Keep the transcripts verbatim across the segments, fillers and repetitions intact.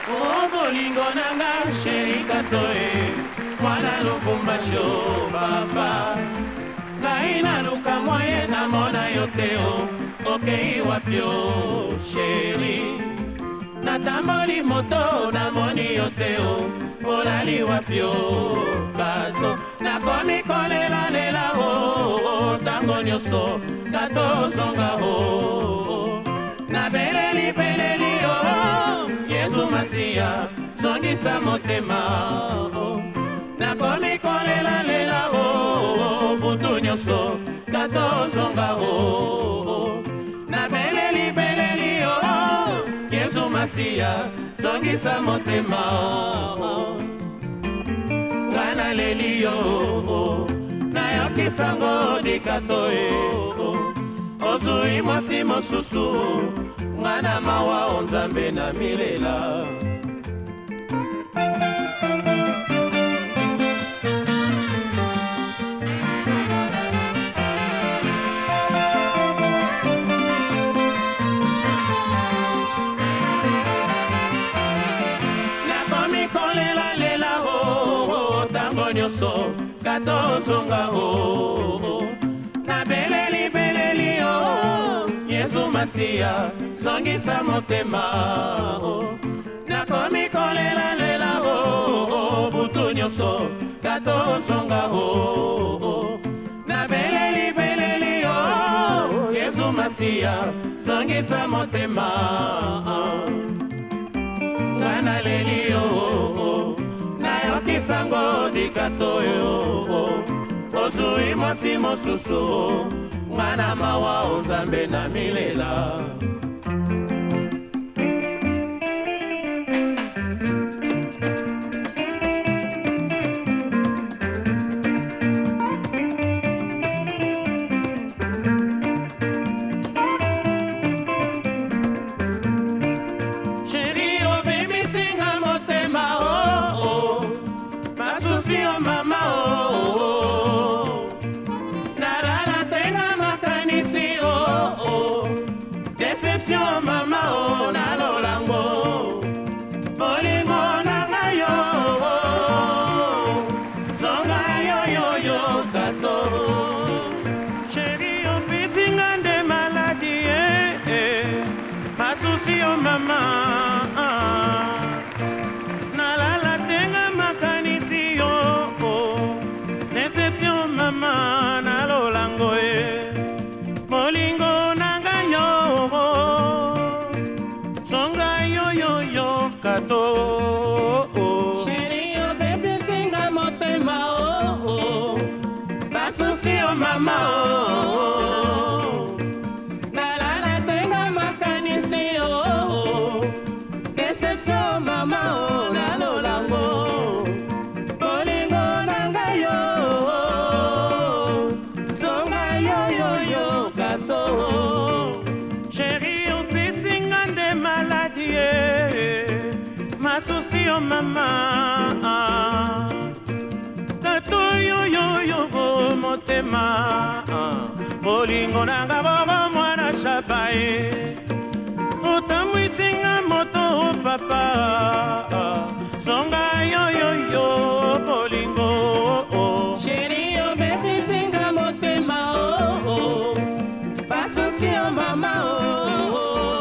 Oh bolingo nanga sheri katoe mwana Lubumbashi papa ngai naluka mwaye namona yo te okei wapi o sheri natamboli moto namoni yo te olali wapi o kato nakomi kolelalela o ntango nyonso kato ozonga o nabeleli beleli o Yesu Masiya zongisa motema o nakomi kolelalela o butu nyonso kato ozonga o nabeleli beleli o Yesu Masiya zongisa motema o ngana leli yo nayokisango dikato e ozui mwasi mosusu ngana mawa onzambe na milela nakomi kolela lela o tango nyonso kato ozonga o nabeleli beleli o Yesu Masiya zongisa motema o nakomi kolela lela o butu nyonso kato ozonga o nabeleli beleli o Yesu Masiya zongisa motema ngana leli o nayokisango dikato yo ozui mwasi mosusu ngana mawa onzambe na milela sheri obebisinga motema o masusi o mama o nalala tenga makanisi o deception mama o nalolango bolingo nanga yo zonga yo yo yo kato sheri obisinga nde maladi eh, eh. masusi o mama nalala tenga makanisi yo deception mama nalolango e bolingo nanga yo zonga yo yo yo kato sheri obebisinga motema o basusi o mama o nalala tenga makanisi o deception mama o nalolango bolingo nanga yo zonga yo yo yo kato sheri obisinga nde maladi masusi o mama kato yo yo yo motema bolingo nanga bobo mwana shabae otamwisinga moto papa zonga yo yo yo bolingo sheri obesisinga motema o basusi o mama o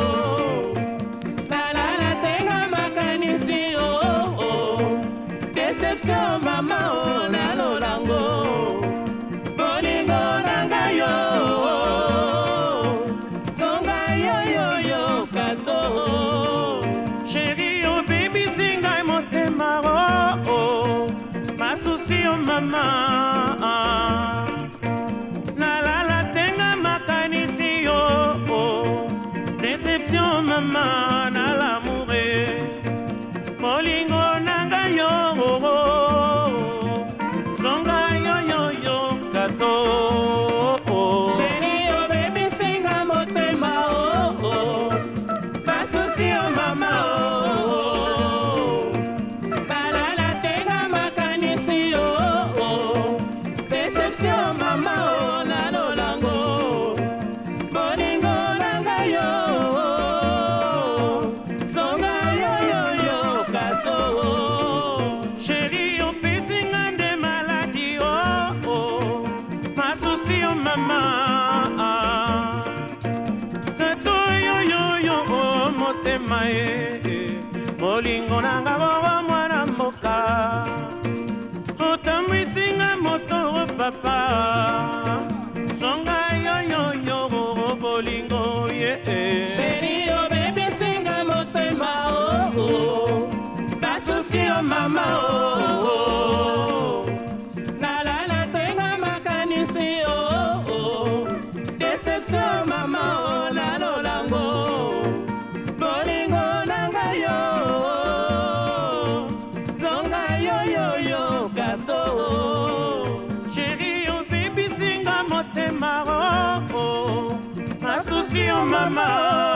nalala tenga makanisi o deception mama o nalolango bolingo nanga yo zonga yo yo yo kato sheri obebisinga motema o masusi o mama nalala tenga makanisi yo deception mama nalamoure bolingo nanga yo zonga yo yo yo kato sheri obebisinga motema o basusi o mama o nalala tenga makanisi o bolingo nanga bowa mwana mboka otambwisinga moto papa zonga yoyoyo bolingo ye Chéri obebisinga motema oh basusi o mama oh nalala tenga makanisi oh deception mama oh nalolango bolingo nanga yo zonga yoyoyo gato Chéri obebisinga motema oh masusi o mama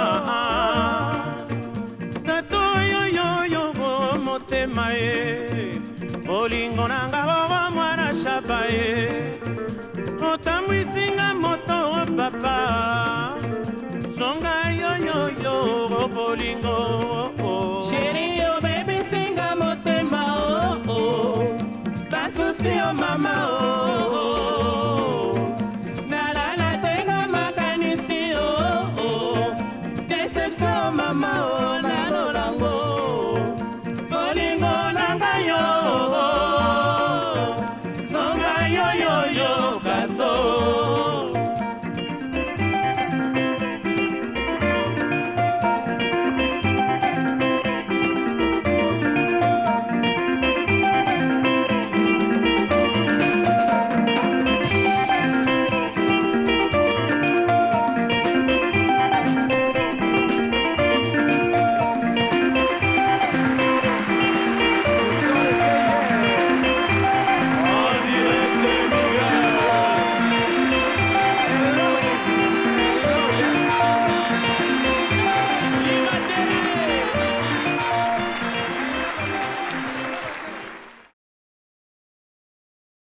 gato yoyoyo motema ye bolingo nanga bowa mwana shaba ye otambwisinga moto papa zonga yoyoyo bolingo